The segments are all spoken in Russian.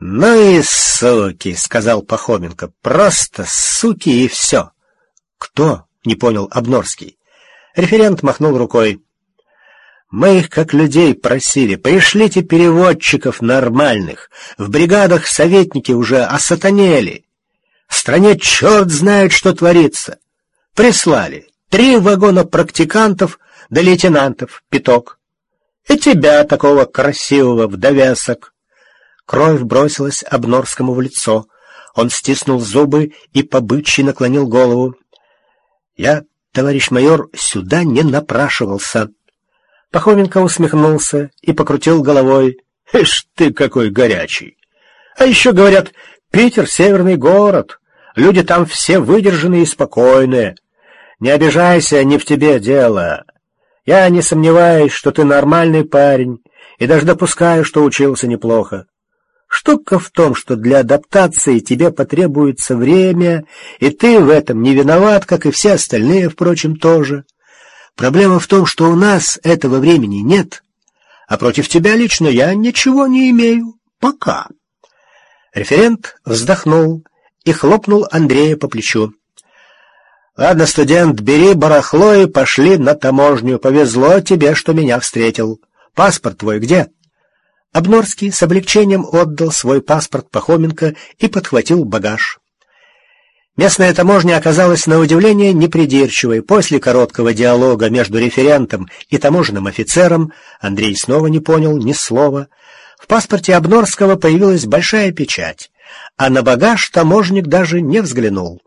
«Ну и суки», — сказал Пахоменко, — «просто суки и все». «Кто?» — не понял Обнорский. Референт махнул рукой. «Мы их как людей просили, пришлите переводчиков нормальных. В бригадах советники уже осатанели. В стране черт знает, что творится. Прислали 3 вагона практикантов да лейтенантов, пяток. И тебя, такого красивого, в довесок». Кровь бросилась Обнорскому в лицо. Он стиснул зубы и по-бычьи наклонил голову. «Я, товарищ майор, сюда не напрашивался». Пахоменко усмехнулся и покрутил головой. «Ишь ты какой горячий! А еще, говорят, Питер — северный город. Люди там все выдержанные и спокойные. Не обижайся, не в тебе дело. Я не сомневаюсь, что ты нормальный парень, и даже допускаю, что учился неплохо. Штука в том, что для адаптации тебе потребуется время, и ты в этом не виноват, как и все остальные, впрочем, тоже. Проблема в том, что у нас этого времени нет, а против тебя лично я ничего не имею. Пока». Референт вздохнул и хлопнул Андрея по плечу. «Ладно, студент, бери барахло и пошли на таможню. Повезло тебе, что меня встретил. Паспорт твой где?» Обнорский с облегчением отдал свой паспорт Пахоменко и подхватил багаж. Местная таможня оказалась на удивление непридирчивой. После короткого диалога между референтом и таможенным офицером Андрей снова не понял ни слова. В паспорте Обнорского появилась большая печать, а на багаж таможенник даже не взглянул.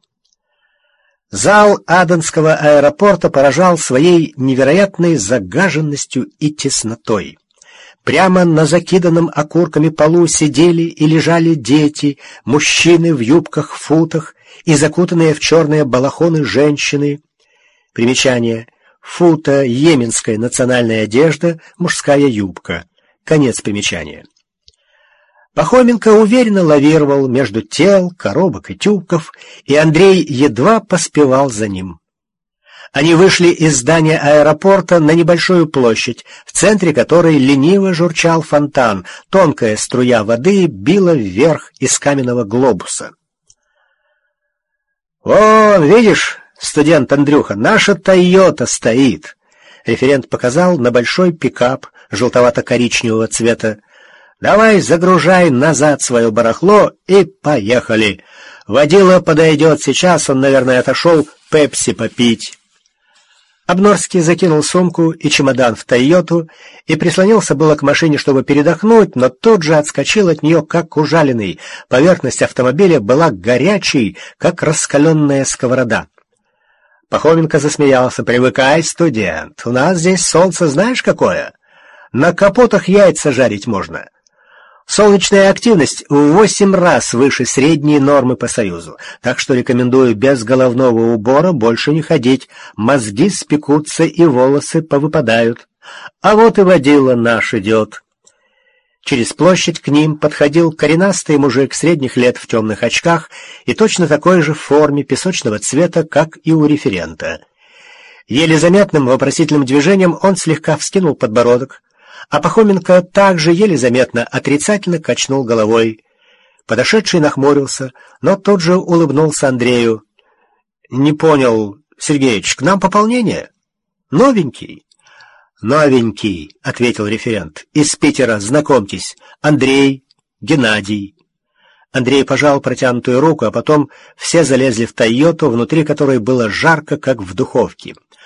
Зал Аденского аэропорта поражал своей невероятной загаженностью и теснотой. Прямо на закиданном окурками полу сидели и лежали дети, мужчины в юбках-футах и закутанные в черные балахоны женщины. Примечание. Фута — йеменская национальная одежда, мужская юбка. Конец примечания. Пахоменко уверенно лавировал между тел, коробок и тюбков, и Андрей едва поспевал за ним. Они вышли из здания аэропорта на небольшую площадь, в центре которой лениво журчал фонтан, тонкая струя воды била вверх из каменного глобуса. «Вон, видишь, студент Андрюха, наша «Тойота» стоит!» Референт показал на большой пикап желтовато-коричневого цвета. «Давай загружай назад свое барахло и поехали. Водила подойдет сейчас, он, наверное, отошел пепси попить». Обнорский закинул сумку и чемодан в «Тойоту» и прислонился было к машине, чтобы передохнуть, но тут же отскочил от нее, как ужаленный. Поверхность автомобиля была горячей, как раскаленная сковорода. Пахоменко засмеялся. «Привыкай, студент, у нас здесь солнце знаешь какое? На капотах яйца жарить можно. Солнечная активность в 8 раз выше средней нормы по Союзу, так что рекомендую без головного убора больше не ходить, мозги спекутся и волосы повыпадают. А вот и водила наш идет». Через площадь к ним подходил коренастый мужик средних лет в темных очках и точно такой же в форме песочного цвета, как и у референта. Еле заметным вопросительным движением он слегка вскинул подбородок, а Пахоменко также еле заметно отрицательно качнул головой. Подошедший нахмурился, но тут же улыбнулся Андрею. «Не понял, Сергеич, к нам пополнение? Новенький?» «Новенький», — ответил референт. «Из Питера, знакомьтесь, Андрей, Геннадий». Андрей пожал протянутую руку, а потом все залезли в «Тойоту», внутри которой было жарко, как в духовке.